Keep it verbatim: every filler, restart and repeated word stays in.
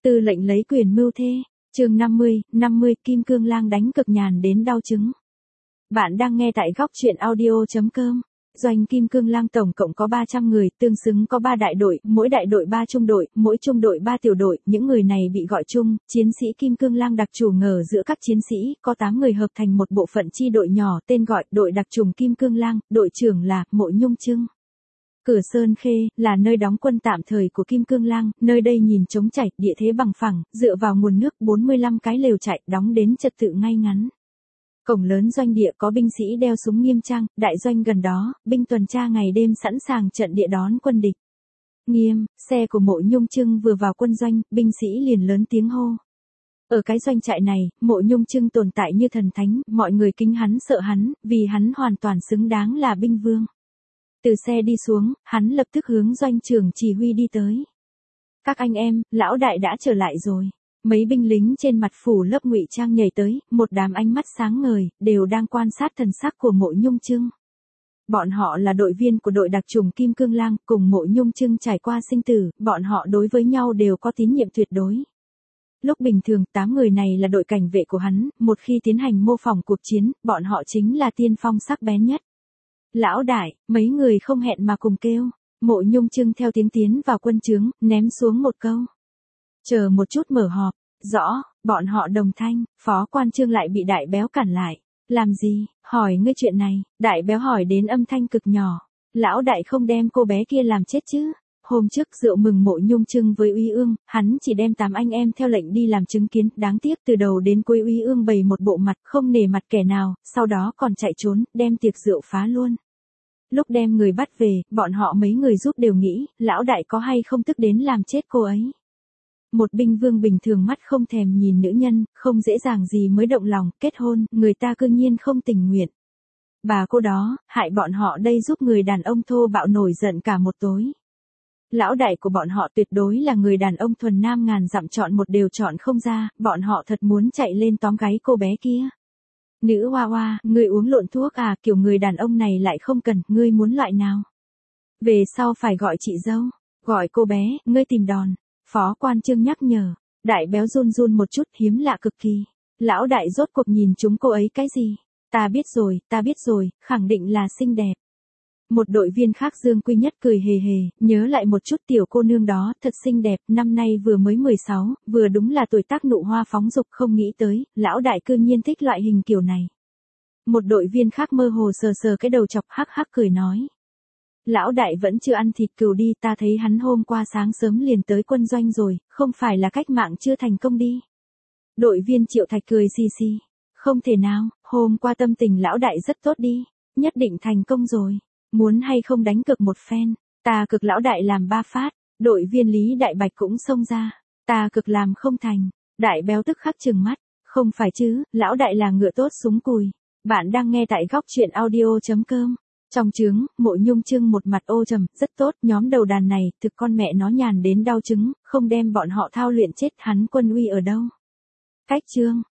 Tư lệnh lấy quyền mưu thê, chương năm mươi, năm mươi Kim Cương Lang đánh cực nhàn đến đau chứng. Bạn đang nghe tại góc truyện audio chấm com. Doanh Kim Cương Lang tổng cộng có ba trăm người, tương xứng có ba đại đội, mỗi đại đội ba trung đội, mỗi trung đội ba tiểu đội, những người này bị gọi chung, chiến sĩ Kim Cương Lang đặc trùng ngờ giữa các chiến sĩ, có tám người hợp thành một bộ phận chi đội nhỏ tên gọi đội đặc trùng Kim Cương Lang, đội trưởng là Mộ Nhung Trưng. Cửa Sơn Khê là nơi đóng quân tạm thời của Kim Cương Lang, nơi đây nhìn trống trải, địa thế bằng phẳng, dựa vào nguồn nước bốn mươi lăm cái lều trại đóng đến trật tự ngay ngắn. Cổng lớn doanh địa có binh sĩ đeo súng nghiêm trang, đại doanh gần đó, binh tuần tra ngày đêm sẵn sàng trận địa đón quân địch. Nghiêm, xe của Mộ Nhung Trưng vừa vào quân doanh, binh sĩ liền lớn tiếng hô. Ở cái doanh trại này, Mộ Nhung Trưng tồn tại như thần thánh, mọi người kính hắn sợ hắn, vì hắn hoàn toàn xứng đáng là binh vương. Từ xe đi xuống, hắn lập tức hướng doanh trưởng chỉ huy đi tới. Các anh em, lão đại đã trở lại rồi. Mấy binh lính trên mặt phủ lớp ngụy trang nhảy tới, một đám ánh mắt sáng ngời, đều đang quan sát thần sắc của Mộ Nhung Trưng. Bọn họ là đội viên của đội đặc trùng Kim Cương Lang, cùng Mộ Nhung Trưng trải qua sinh tử, bọn họ đối với nhau đều có tín nhiệm tuyệt đối. Lúc bình thường, tám người này là đội cảnh vệ của hắn, một khi tiến hành mô phỏng cuộc chiến, bọn họ chính là tiên phong sắc bén nhất. Lão đại, mấy người không hẹn mà cùng kêu. Mộ Nhung Trưng theo tiếng tiến vào quân trướng, ném xuống một câu. Chờ một chút mở họp. Rõ, bọn họ đồng thanh, phó quan Trương lại bị đại béo cản lại. Làm gì, hỏi ngươi chuyện này, đại béo hỏi đến âm thanh cực nhỏ. Lão đại không đem cô bé kia làm chết chứ. Hôm trước rượu mừng Mộ Nhung Trưng với Uy Ương, hắn chỉ đem tám anh em theo lệnh đi làm chứng kiến, đáng tiếc từ đầu đến cuối Uy Ương bày một bộ mặt không nể mặt kẻ nào, sau đó còn chạy trốn, đem tiệc rượu phá luôn. Lúc đem người bắt về, bọn họ mấy người giúp đều nghĩ, lão đại có hay không tức đến làm chết cô ấy. Một binh vương bình thường mắt không thèm nhìn nữ nhân, không dễ dàng gì mới động lòng, kết hôn, người ta cư nhiên không tình nguyện. Bà cô đó, hại bọn họ đây giúp người đàn ông thô bạo nổi giận cả một tối. Lão đại của bọn họ tuyệt đối là người đàn ông thuần nam ngàn dặm chọn một đều chọn không ra, bọn họ thật muốn chạy lên tóm gáy cô bé kia. Nữ hoa hoa, ngươi uống lộn thuốc à, kiểu người đàn ông này lại không cần, ngươi muốn loại nào? Về sau phải gọi chị dâu, gọi cô bé, ngươi tìm đòn. Phó quan Trương nhắc nhở, đại béo run run một chút hiếm lạ cực kỳ. Lão đại rốt cuộc nhìn chúng cô ấy cái gì? Ta biết rồi, ta biết rồi, khẳng định là xinh đẹp. Một đội viên khác Dương Quy Nhất cười hề hề, nhớ lại một chút tiểu cô nương đó, thật xinh đẹp, năm nay vừa mới mười sáu, vừa đúng là tuổi tác nụ hoa phóng dục, không nghĩ tới, lão đại cư nhiên thích loại hình kiểu này. Một đội viên khác mơ hồ sờ sờ cái đầu chọc hắc hắc cười nói. Lão đại vẫn chưa ăn thịt cừu đi, ta thấy hắn hôm qua sáng sớm liền tới quân doanh rồi, không phải là cách mạng chưa thành công đi. Đội viên Triệu Thạch cười xì xì, không thể nào, hôm qua tâm tình lão đại rất tốt đi, nhất định thành công rồi, muốn hay không đánh cực một phen, ta cực lão đại làm ba phát, đội viên Lý Đại Bạch cũng xông ra, ta cực làm không thành, đại béo tức khắc trừng mắt, không phải chứ, lão đại là ngựa tốt súng cùi, bạn đang nghe tại góc truyện audio chấm com. Trong trướng, Mộ Nhung Trưng một mặt ô trầm, rất tốt, nhóm đầu đàn này, thực con mẹ nó nhàn đến đau chứng, không đem bọn họ thao luyện chết, hắn quân uy ở đâu. Cách trương,